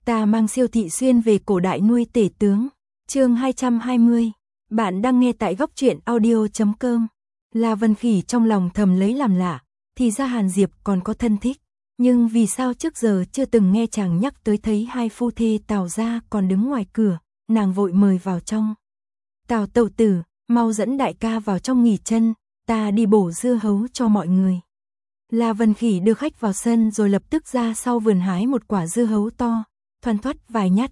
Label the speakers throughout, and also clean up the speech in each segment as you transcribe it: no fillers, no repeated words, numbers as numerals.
Speaker 1: Ta mang siêu thị xuyên về cổ đại nuôi tể tướng. Chương 220. Bạn đang nghe tại góc truyện audio.com. La Vân Khỉ trong lòng thầm lấy làm lạ, thì ra Hàn Diệp còn có thân thích, nhưng vì sao trước giờ chưa từng nghe chàng nhắc tới thấy hai phu thê Tào gia còn đứng ngoài cửa, nàng vội mời vào trong. Tào tẩu tử, mau dẫn đại ca vào trong nghỉ chân, ta đi bổ dưa hấu cho mọi người. La Vân Khỉ đưa khách vào sân rồi lập tức ra sau vườn hái một quả dưa hấu to, thoăn thoắt vài nhát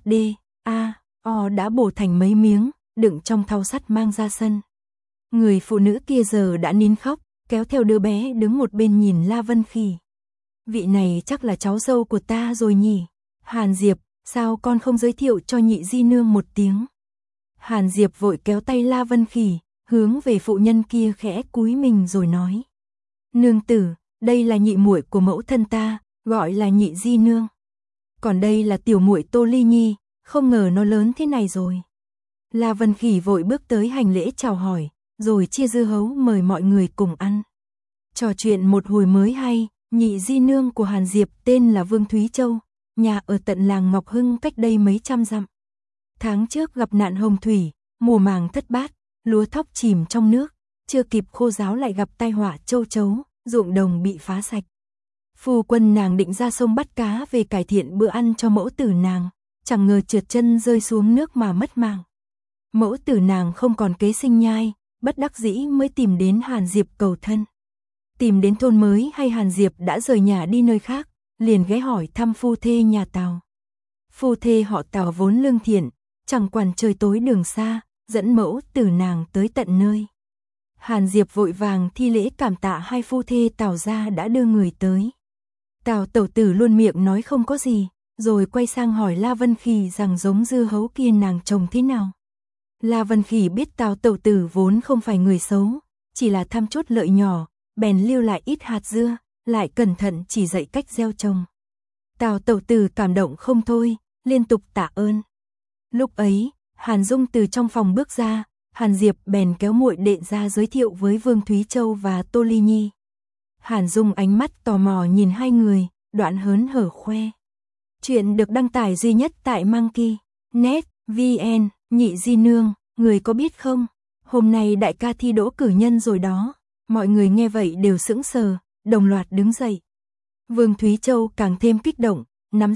Speaker 1: đã bổ thành mấy miếng, đựng trong thau sắt mang ra sân. Người phụ nữ kia giờ đã nín khóc, kéo theo đứa bé đứng một bên nhìn La Vân Khỉ. Vị này chắc là cháu dâu của ta rồi nhỉ? Hàn Diệp, sao con không giới thiệu cho nhị di nương một tiếng? Hàn Diệp vội kéo tay La Vân Khỉ, hướng về phụ nhân kia khẽ cúi mình rồi nói. Nương tử, đây là nhị muội của mẫu thân ta, gọi là nhị di nương. Còn đây là tiểu muội Tô Ly Nhi, không ngờ nó lớn thế này rồi. La Vân Khỉ vội bước tới hành lễ chào hỏi, rồi chia dưa hấu mời mọi người cùng ăn. Trò chuyện một hồi mới hay, nhị di nương của Hàn Diệp tên là Vương Thúy Châu, nhà ở tận làng Ngọc Hưng cách đây mấy trăm dặm. Tháng trước gặp nạn hồng thủy, mùa màng thất bát, lúa thóc chìm trong nước, chưa kịp khô ráo lại gặp tai họa châu chấu, ruộng đồng bị phá sạch. Phu quân nàng định ra sông bắt cá về cải thiện bữa ăn cho mẫu tử nàng, chẳng ngờ trượt chân rơi xuống nước mà mất mạng. Mẫu tử nàng không còn kế sinh nhai, bất đắc dĩ mới tìm đến Hàn Diệp cầu thân. Tìm đến thôn mới hay Hàn Diệp đã rời nhà đi nơi khác, liền ghé hỏi thăm phu thê nhà Tào. Phu thê họ Tào vốn lương thiện, chẳng quản trời tối đường xa, dẫn mẫu tử nàng tới tận nơi. Hàn Diệp vội vàng thi lễ cảm tạ hai phu thê Tào gia đã đưa người tới. Tào tẩu tử luôn miệng nói không có gì, rồi quay sang hỏi La Vân Khỉ rằng giống dưa hấu kia nàng trồng thế nào. La Vân Khỉ biết Tào tẩu tử vốn không phải người xấu, chỉ là tham chút lợi nhỏ, bèn lưu lại ít hạt dưa, lại cẩn thận chỉ dạy cách gieo trồng. Tào tẩu tử cảm động không thôi, liên tục tạ ơn. Lúc ấy, Hàn Dung từ trong phòng bước ra, Hàn Diệp bèn kéo muội đệ ra giới thiệu với Vương Thúy Châu và Tô Ly Nhi. Hàn Dung ánh mắt tò mò nhìn hai người, đoạn hớn hở khoe. Chuyện được đăng tải duy nhất tại Monkey.net VN. Nhị di nương, người có biết không? Hôm nay đại ca thi đỗ cử nhân rồi đó. Mọi người nghe vậy đều sững sờ, đồng loạt đứng dậy. Vương Thúy Châu càng thêm kích động, nắm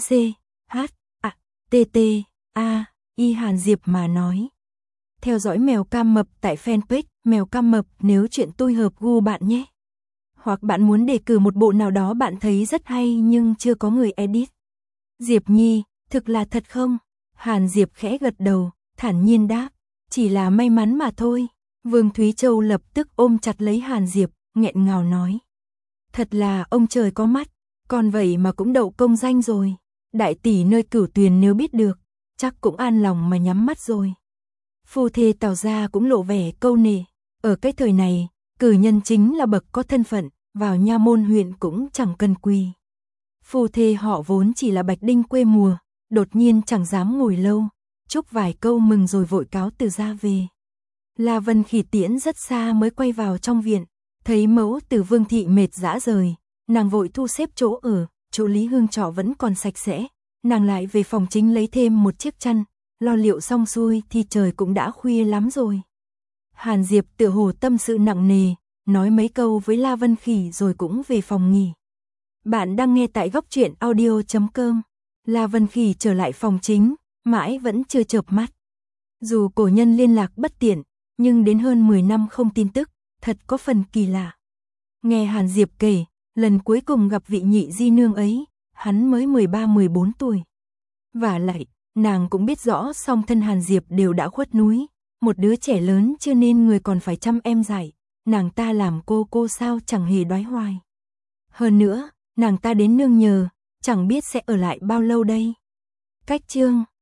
Speaker 1: y Hàn Diệp mà nói. Theo dõi Mèo Cam Mập tại fanpage Mèo Cam Mập nếu chuyện tôi hợp gu bạn nhé. Hoặc bạn muốn đề cử một bộ nào đó bạn thấy rất hay nhưng chưa có người edit. Diệp Nhi, thực là thật không? Hàn Diệp khẽ gật đầu, thản nhiên đáp, chỉ là may mắn mà thôi. Vương Thúy Châu lập tức ôm chặt lấy Hàn Diệp, nghẹn ngào nói. Thật là ông trời có mắt, còn vậy mà cũng đậu công danh rồi. Đại tỷ nơi Cửu Tuyền nếu biết được, chắc cũng an lòng mà nhắm mắt rồi. Phu thê Tào gia cũng lộ vẻ câu nệ. Ở cái thời này, cử nhân chính là bậc có thân phận, vào nha môn huyện cũng chẳng cần quỳ. Phu thê họ vốn chỉ là bạch đinh quê mùa, đột nhiên chẳng dám ngồi lâu, chúc vài câu mừng rồi vội cáo từ ra về. La Vân Khỉ tiễn rất xa mới quay vào trong viện, thấy mẫu tử Vương thị mệt rã rời, nàng vội thu xếp chỗ ở, chỗ Lý Hương trọ vẫn còn sạch sẽ, nàng lại về phòng chính lấy thêm một chiếc chăn, lo liệu xong xuôi thì trời cũng đã khuya lắm rồi. Hàn Diệp tựa hồ tâm sự nặng nề, nói mấy câu với La Vân Khỉ rồi cũng về phòng nghỉ. Bạn đang nghe tại góc truyện audio.com. La Vân Khỉ trở lại phòng chính, mãi vẫn chưa chợp mắt. Dù cổ nhân liên lạc bất tiện, nhưng đến hơn 10 năm không tin tức, thật có phần kỳ lạ. Nghe Hàn Diệp kể, lần cuối cùng gặp vị nhị di nương ấy, hắn mới 13-14 tuổi. Và lại, nàng cũng biết rõ song thân Hàn Diệp đều đã khuất núi, một đứa trẻ lớn chưa nên người còn phải chăm em dạy, nàng ta làm cô sao chẳng hề đoái hoài. Hơn nữa, nàng ta đến nương nhờ, chẳng biết sẽ ở lại bao lâu đây. Cách chương